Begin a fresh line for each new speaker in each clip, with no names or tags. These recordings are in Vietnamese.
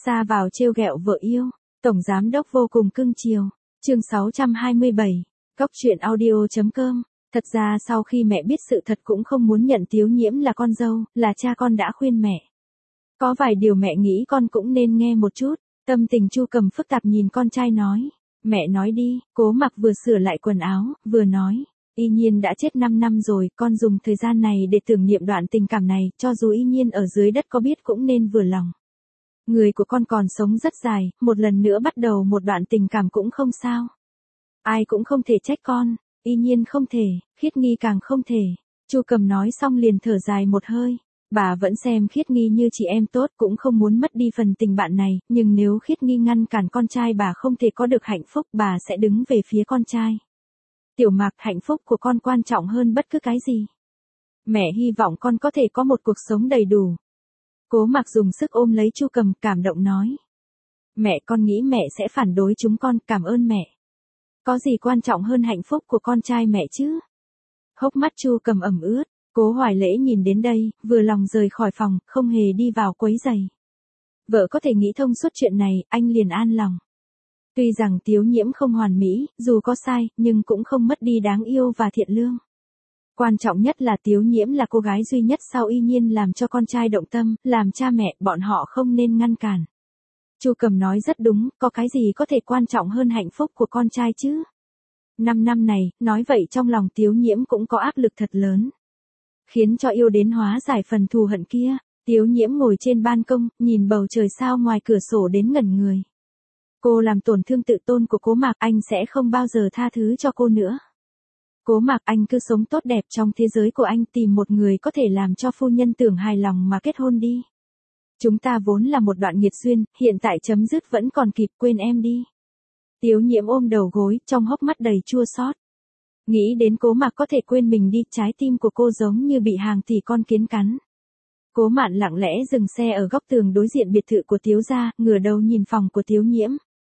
Ra vào trêu ghẹo vợ yêu, tổng giám đốc vô cùng cưng chiều. Chương 627, Cốc truyện audio.com. Thật ra sau khi mẹ biết sự thật cũng không muốn nhận Tiếu Nhiễm là con dâu, là cha con đã khuyên mẹ. Có vài điều mẹ nghĩ con cũng nên nghe một chút. Tâm tình Chu Cầm phức tạp nhìn con trai nói. Mẹ nói đi. Cố Mặc vừa sửa lại quần áo, vừa nói. Y Nhiên đã chết 5 năm rồi, con dùng thời gian này để tưởng niệm đoạn tình cảm này, cho dù Y Nhiên ở dưới đất có biết cũng nên vừa lòng. Người của con còn sống rất dài, một lần nữa bắt đầu một đoạn tình cảm cũng không sao. Ai cũng không thể trách con, Y Nhiên không thể, Khiết Nghi càng không thể. Chu Cầm nói xong liền thở dài một hơi. Bà vẫn xem Khiết Nghi như chị em tốt, cũng không muốn mất đi phần tình bạn này, nhưng nếu Khiết Nghi ngăn cản con trai bà không thể có được hạnh phúc, bà sẽ đứng về phía con trai. Tiểu Mạc, hạnh phúc của con quan trọng hơn bất cứ cái gì. Mẹ hy vọng con có thể có một cuộc sống đầy đủ. Cố Mặc dùng sức ôm lấy Chu Cầm, cảm động nói. Mẹ, con nghĩ mẹ sẽ phản đối chúng con, cảm ơn mẹ. Có gì quan trọng hơn hạnh phúc của con trai mẹ chứ? Hốc mắt Chu Cầm ẩm ướt, Cố Hoài Lễ nhìn đến đây, vừa lòng rời khỏi phòng, không hề đi vào quấy rầy. Vợ có thể nghĩ thông suốt chuyện này, anh liền an lòng. Tuy rằng Tiếu Nhiễm không hoàn mỹ, dù có sai, nhưng cũng không mất đi đáng yêu và thiện lương. Quan trọng nhất là Tiếu Nhiễm là cô gái duy nhất sau Y Nhiên làm cho con trai động tâm, làm cha mẹ, bọn họ không nên ngăn cản. Chu Cầm nói rất đúng, có cái gì có thể quan trọng hơn hạnh phúc của con trai chứ? 5 năm này, nói vậy trong lòng Tiếu Nhiễm cũng có áp lực thật lớn. Khiến cho yêu đến hóa giải phần thù hận kia, Tiếu Nhiễm ngồi trên ban công, nhìn bầu trời sao ngoài cửa sổ đến ngẩn người. Cô làm tổn thương tự tôn của Cố Mạc, anh sẽ không bao giờ tha thứ cho cô nữa. Cố Mạc, anh cứ sống tốt đẹp trong thế giới của anh, tìm một người có thể làm cho phu nhân tưởng hài lòng mà kết hôn đi. Chúng ta vốn là một đoạn nghiệt duyên, hiện tại chấm dứt vẫn còn kịp, quên em đi. Tiếu Nhiễm ôm đầu gối, trong hốc mắt đầy chua xót. Nghĩ đến Cố Mạc có thể quên mình đi, trái tim của cô giống như bị hàng tỷ con kiến cắn. Cố Mạn lặng lẽ dừng xe ở góc tường đối diện biệt thự của Tiếu gia, ngửa đầu nhìn phòng của Tiếu Nhiễm.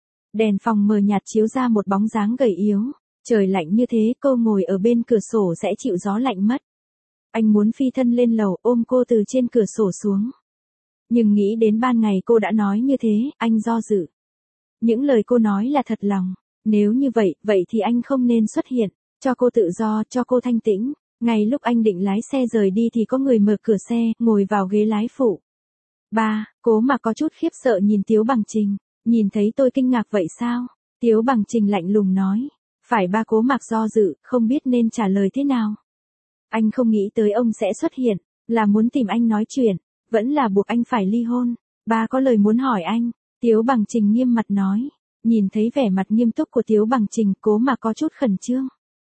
Đèn phòng mờ nhạt chiếu ra một bóng dáng gầy yếu. Trời lạnh như thế, cô ngồi ở bên cửa sổ sẽ chịu gió lạnh mất. Anh muốn phi thân lên lầu, ôm cô từ trên cửa sổ xuống. Nhưng nghĩ đến ban ngày cô đã nói như thế, anh do dự. Những lời cô nói là thật lòng. Nếu như vậy thì anh không nên xuất hiện. Cho cô tự do, cho cô thanh tĩnh. Ngay lúc anh định lái xe rời đi thì có người mở cửa xe, ngồi vào ghế lái phụ. Ba, Cố Mạc có chút khiếp sợ nhìn Tiếu Bằng Trình. Nhìn thấy tôi kinh ngạc vậy sao? Tiếu Bằng Trình lạnh lùng nói. Phải ba. Cố Mạc do dự, không biết nên trả lời thế nào. Anh không nghĩ tới ông sẽ xuất hiện, là muốn tìm anh nói chuyện, vẫn là buộc anh phải ly hôn. Ba có lời muốn hỏi anh. Tiếu Bằng Trình nghiêm mặt nói. Nhìn thấy vẻ mặt nghiêm túc của Tiếu Bằng Trình, Cố Mạc có chút khẩn trương.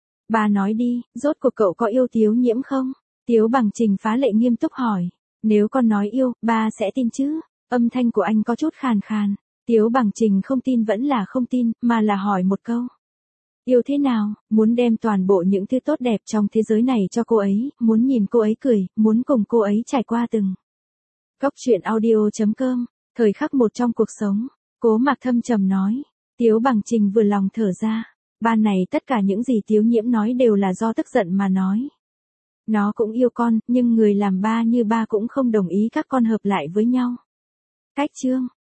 Ba nói đi, rốt cuộc cậu có yêu Tiếu Nhiễm không? Tiếu Bằng Trình phá lệ nghiêm túc hỏi. Nếu con nói yêu, ba sẽ tin chứ? Âm thanh của anh có chút khàn khàn. Tiếu Bằng Trình không tin vẫn là không tin, mà là hỏi một câu. Yêu thế nào? Muốn đem toàn bộ những thứ tốt đẹp trong thế giới này cho cô ấy, muốn nhìn cô ấy cười, muốn cùng cô ấy trải qua từng. Cốc truyện audio.com, thời khắc một trong cuộc sống. Cố Mạc thâm trầm nói. Tiếu Bằng Trình vừa lòng thở ra. Ban này tất cả những gì Tiếu Nhiễm nói đều là do tức giận mà nói. Nó cũng yêu con, nhưng người làm ba như ba cũng không đồng ý các con hợp lại với nhau. Cách chương.